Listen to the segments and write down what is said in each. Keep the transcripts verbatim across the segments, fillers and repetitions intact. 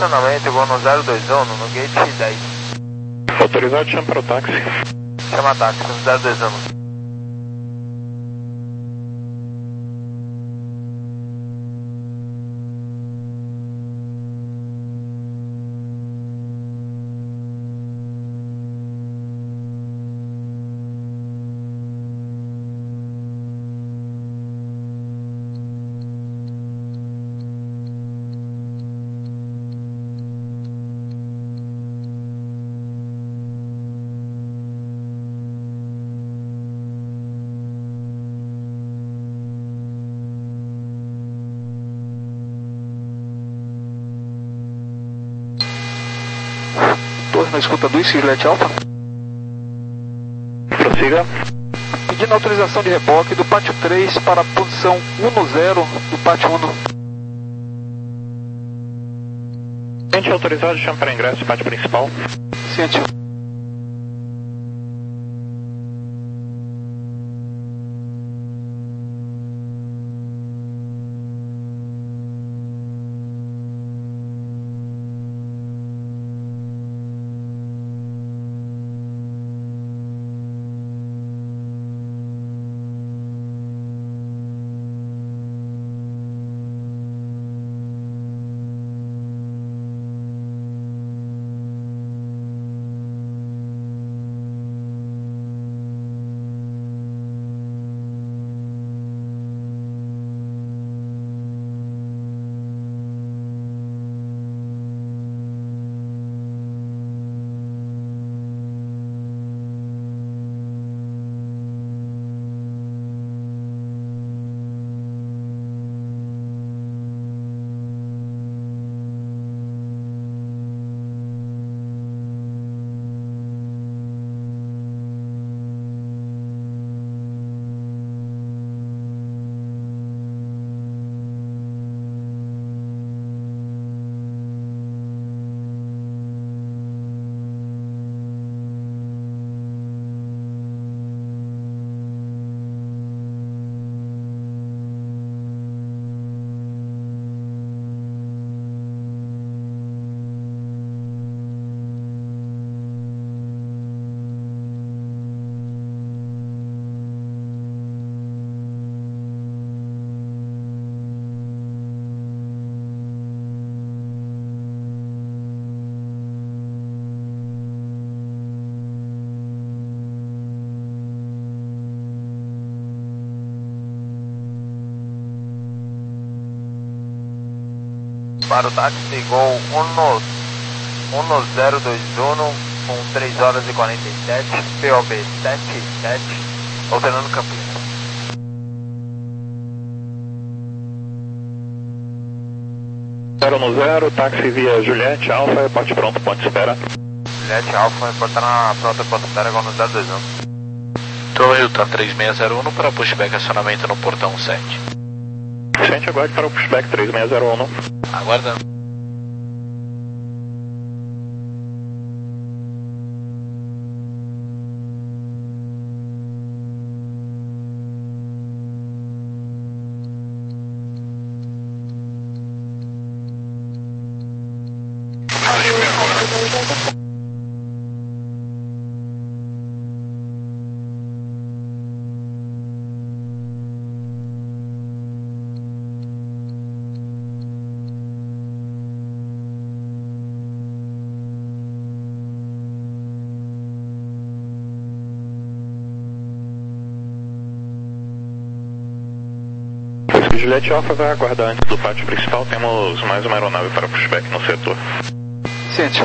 estacionamento Gono zero dois um no gate dez. Autorizado, chama para o táxi. Chama táxi, zero dois um. Na escuta do Juliette Alpha. Prossiga. Pedindo autorização de reboque do pátio três para a posição um zero do pátio um. Ciente autorizado, chama para ingresso, pátio principal. Ciente. Para o táxi Gol um zero dois um com três horas e quarenta e sete, P O B sete sete, alternando Campinas. zero um zero, táxi via Juliette Alpha, porte pronto, ponto espera. Juliette Alpha, reportar na pronta ponto espera, Gol no zero dois um. Toyota três seis zero um para pushback acionamento no portão sete. Gente, aguarde para o pushback três seis zero um. Aguardando. Juliette Alpha vai aguardar antes do pátio principal, temos mais uma aeronave para pushback no setor. Ciente.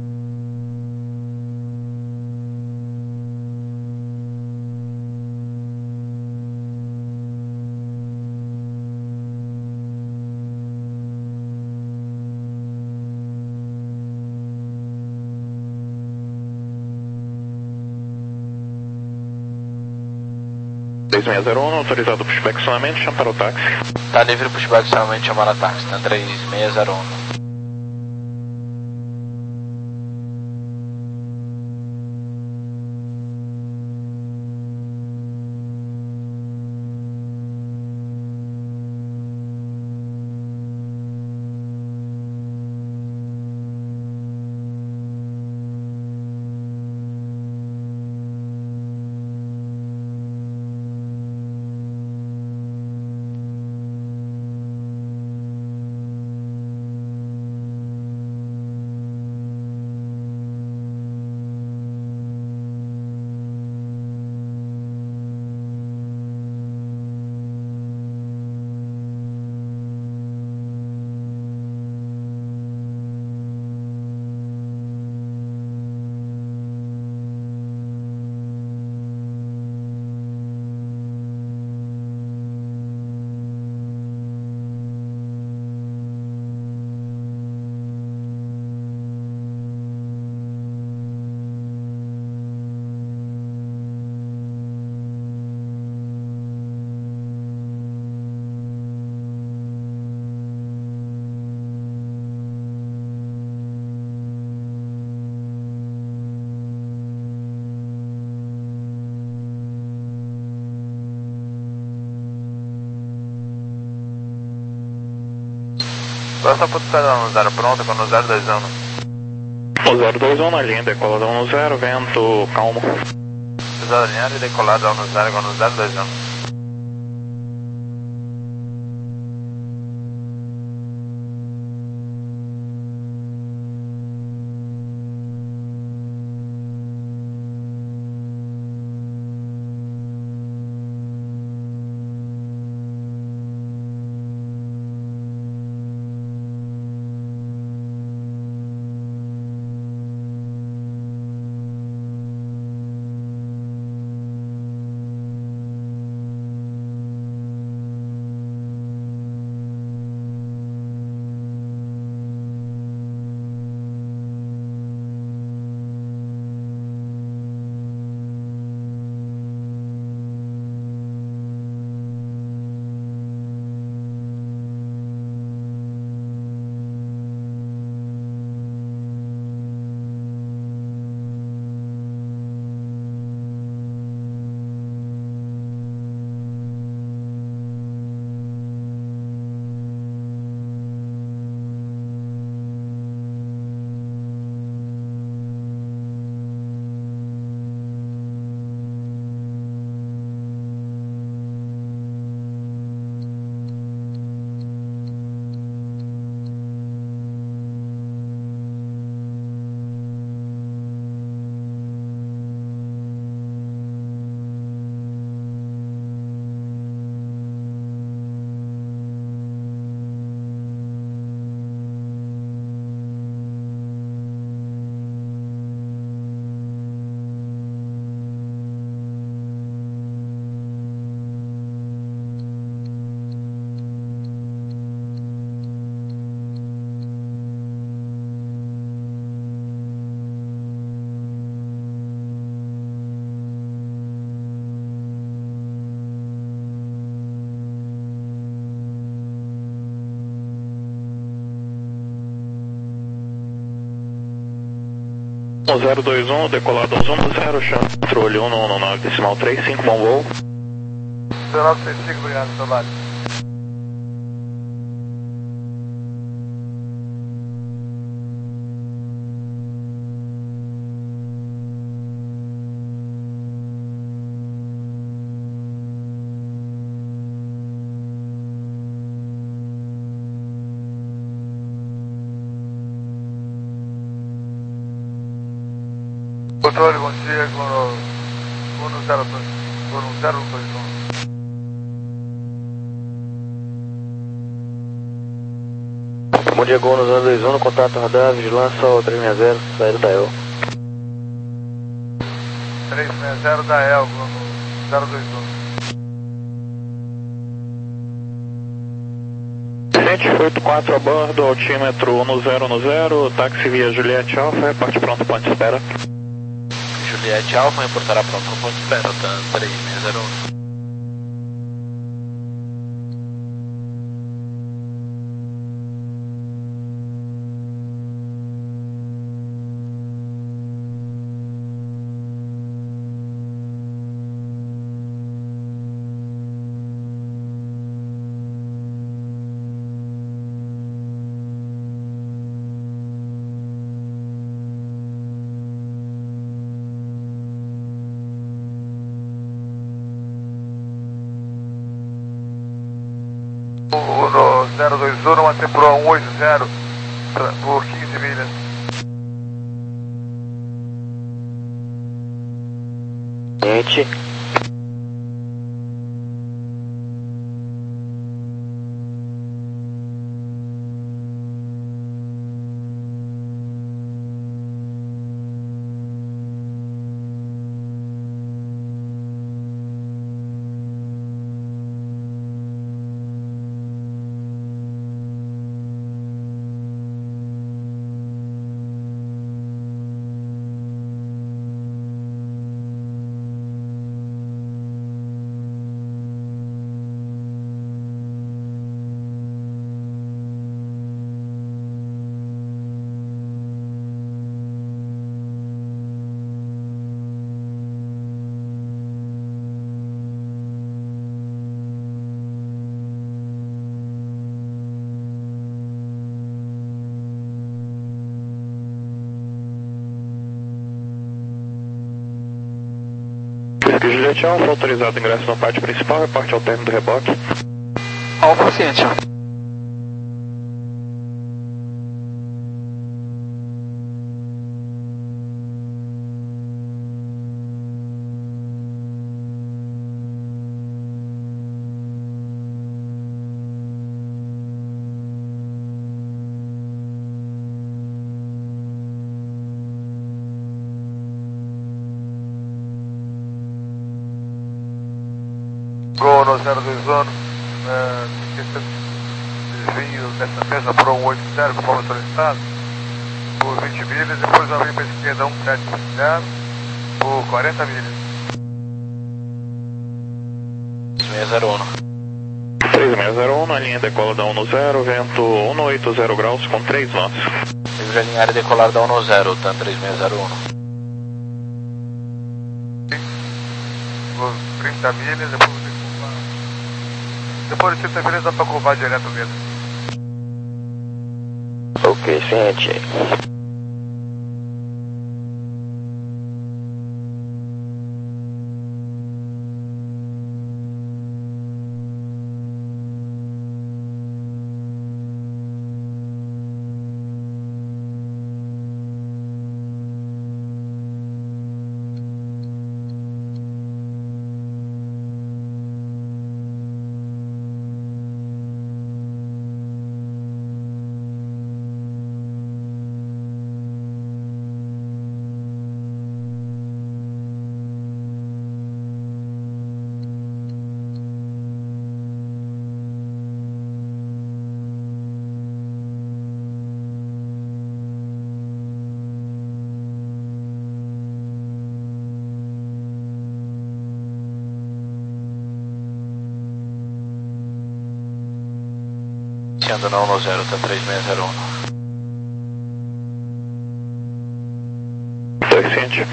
três seis zero um, autorizado pushback acionamento, chama para o táxi. Tá livre pushback acionamento, chamar a táxi, na três seis zero um. Próxima ponto espera no zero pronto com no zero dois um. O zero dois um na linha, decolada um no zero, vento calmo. Cruzada alinhada e decolada um no zero com no zero dois um. um zero dois um, decolado um no zero, chão, controle um no nove decimal três cinco, bom voo. nove três cinco, obrigado, trabalho. Controle, bom dia, com no zero dois um. Bom dia, Gol no zero dois um, no contato radar, vigilância, três seis zero, saída da E L. três seis zero da E L, no zero dois um. sete oito quatro a bordo, altímetro um no zero no zero, táxi via Juliette Alfa, parte pronto, ponto espera. Juliette Alfa, reportará pronto no ponto de espera, tá três seis zero um. No zero dois um, mantém pro um oito zero por quinze milhas. Gente. sete Alfa, autorizado ingresso no pátio principal, reporte ao término do reboque. Alfa ciente. Gol no zero dois ano, é, desvio dessa mesma por um oito zero, conforme solicitado, por vinte milhas, depois eu abri para a esquerda um sete zero, por quarenta milhas. três seis zero um. três seis zero um, na linha decola da um no zero, vento um no oito zero graus com três nós. Livre alinhar e decolar da um no zero, TAM três seis zero um. Por trinta milhas, depois eu tenho que curvar. Depois de trinta milhas dá para curvar direto mesmo. Ok, ciente. Iniciando na um no zero, TAM três seis zero um. dois ciente.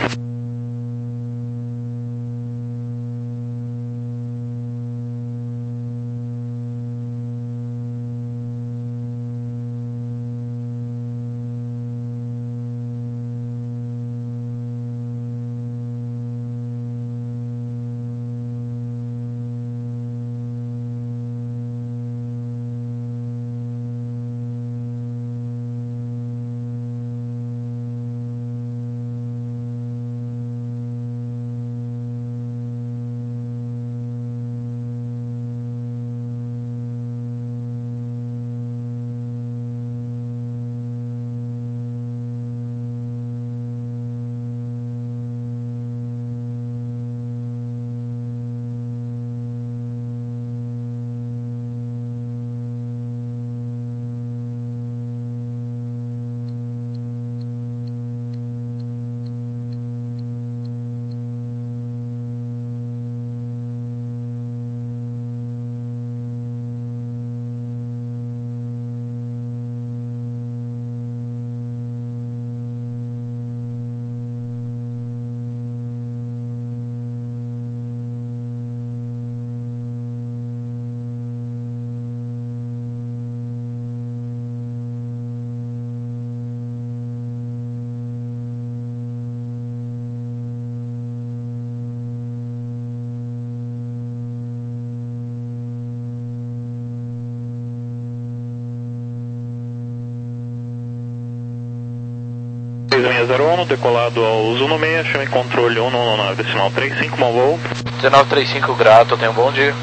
três seis zero um, decolado ao Zuno seis, chame controle um no nove decimal trinta e cinco, bom voo. dezenove trinta e cinco, grato, tenha um bom dia.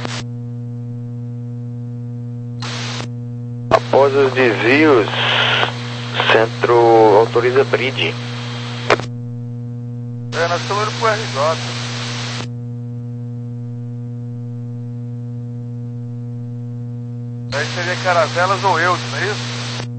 Após os desvios, centro autoriza bridge. É, nós estamos indo pro R J. Aí seria Caravelas ou Eudes, não é isso?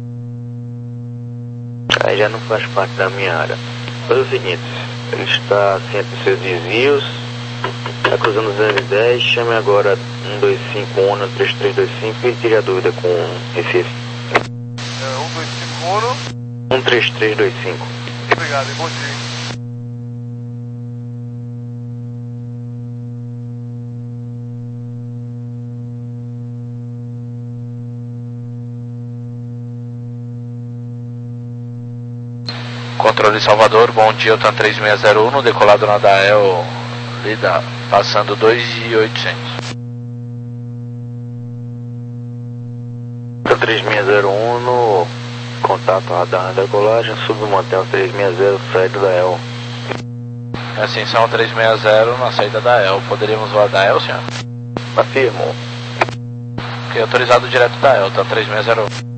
Aí já não faz parte da minha área. Faz o seguinte, ele está ciente dos seus desvios, está cruzando o duzentos e dez, chame agora um dois cinco um no três três dois cinco e tire a dúvida com Recife. É, um dois cinco um. um três três dois cinco. Obrigado e bom dia. Controle Salvador, bom dia, TAM três seis zero um, decolado na Dael, Lida Passando dois mil e oitocentos. três seis zero um no contato radar na decolagem, submantel três seis zero, saída da E L. Ascensão três seis zero na saída da E L. Poderíamos voar da E L, senhor? Afirmo. Ok, autorizado direto da E L, tá três seis zero um.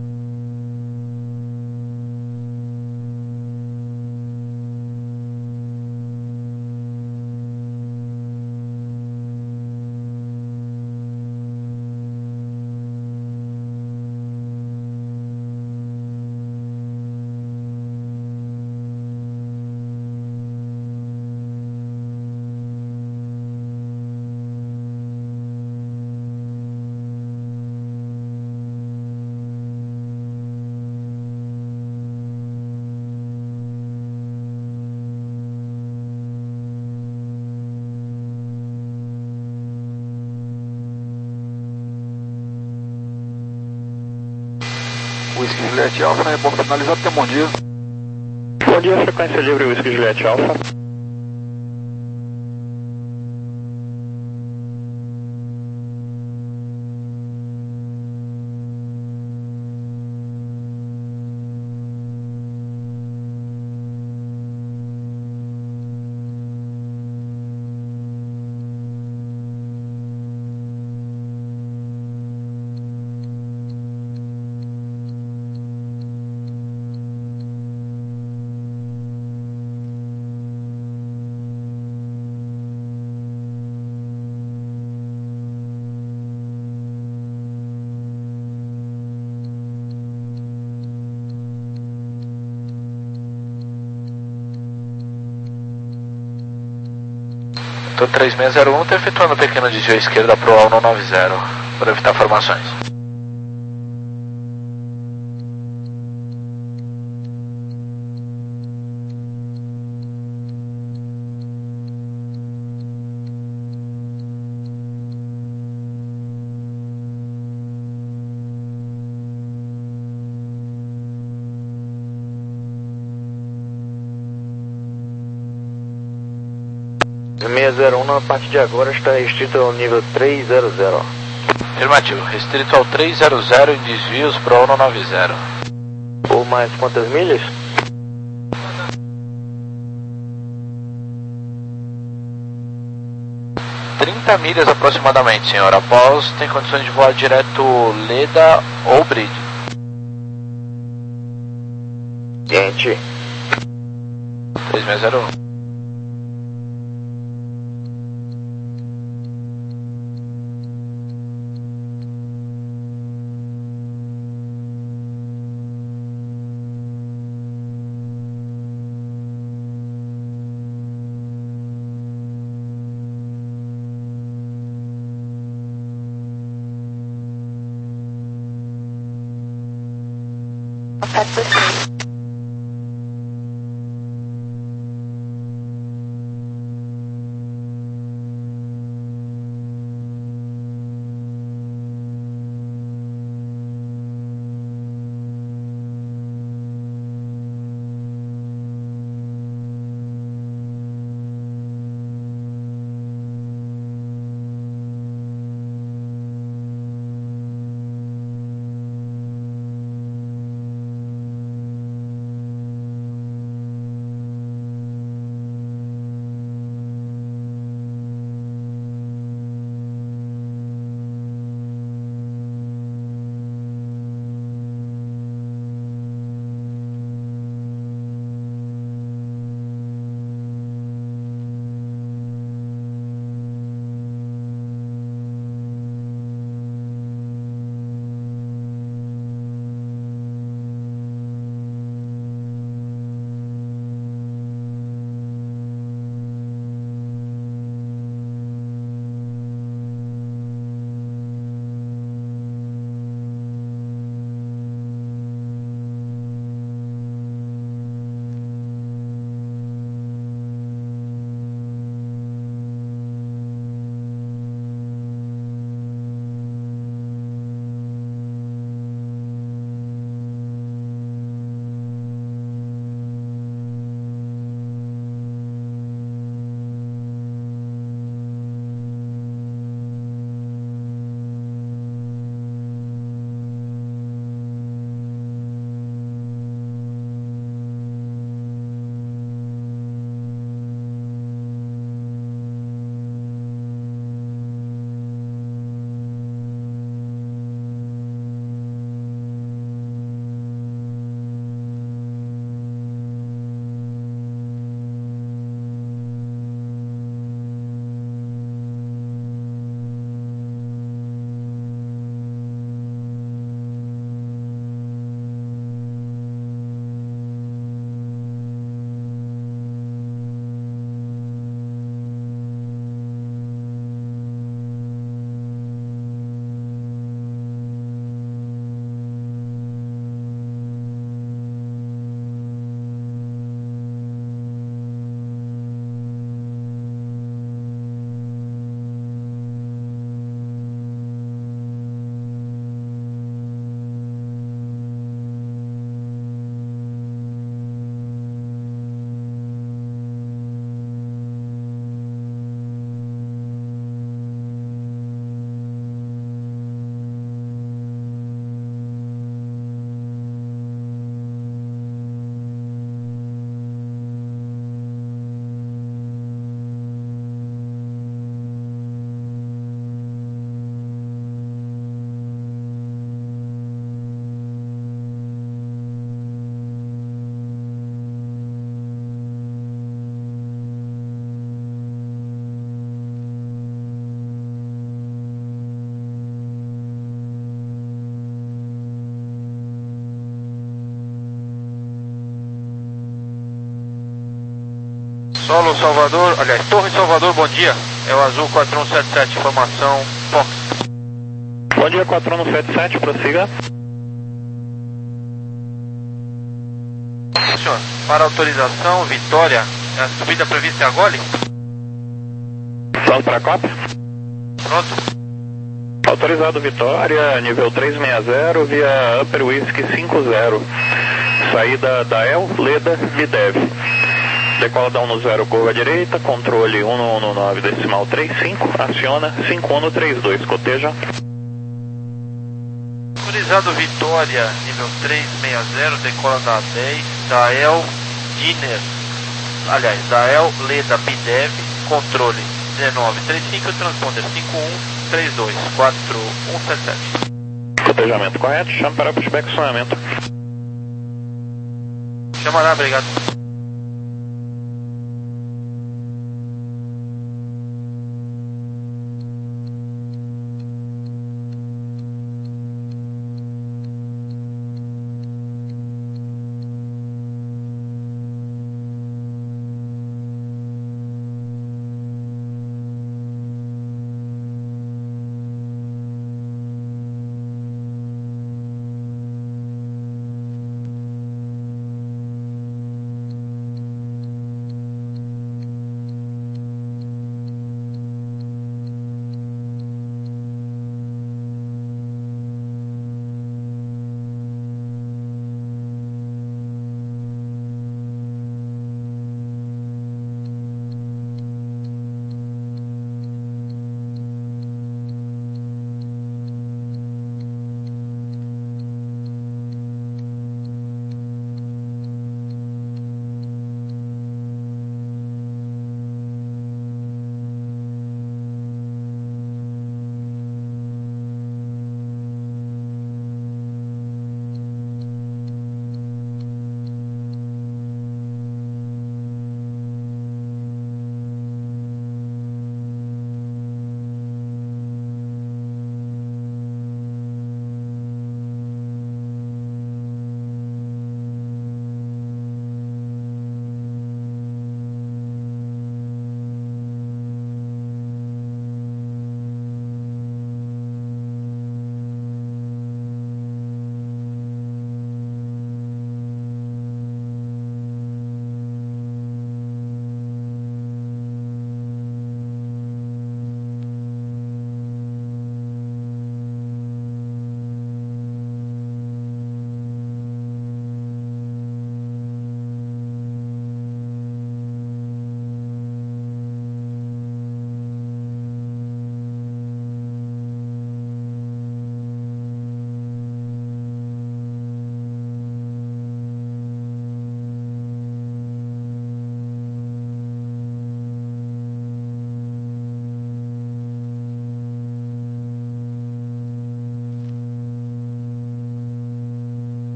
Whisky Juliette Alpha, né? Bom finalizado, tenha um bom dia. Bom dia, frequência livre Whisky Juliette Alpha. Então três seis zero um está efetuando um pequeno desvio à esquerda para o A L nove zero, para evitar formações. seis zero um, na parte de agora, está restrito ao nível três zero zero. Afirmativo, restrito ao três zero zero em desvios para o A L nove zero. Ou mais quantas milhas? trinta milhas aproximadamente, senhor. Após, tem condições de voar direto Leda ou Bridge. Gente. três seis zero um. Solo Salvador, aliás, Torre Salvador, bom dia. É o Azul quatro um sete sete, informação Fox. Bom dia, quatro um sete sete, prossiga. Senhor, para autorização, Vitória, a subida prevista é a Gole? Salve para a cópia. Pronto. Autorizado Vitória, nível trezentos e sessenta, via Upper Whisky cinquenta. Saída da El, Leda, Videv. Decola da um zero, curva à direita, controle um um nove, decimal trinta e cinco, aciona cinco um três dois, coteja. Autorizado Vitória, nível trezentos e sessenta, decola da dez, da El, Diner, aliás, da El, Leda, Videv, controle dezenove trinta e cinco, transponder cinco um três dois quatro um sete sete. Cotejamento correto, chama para pushback sonhamento. Chamará, obrigado.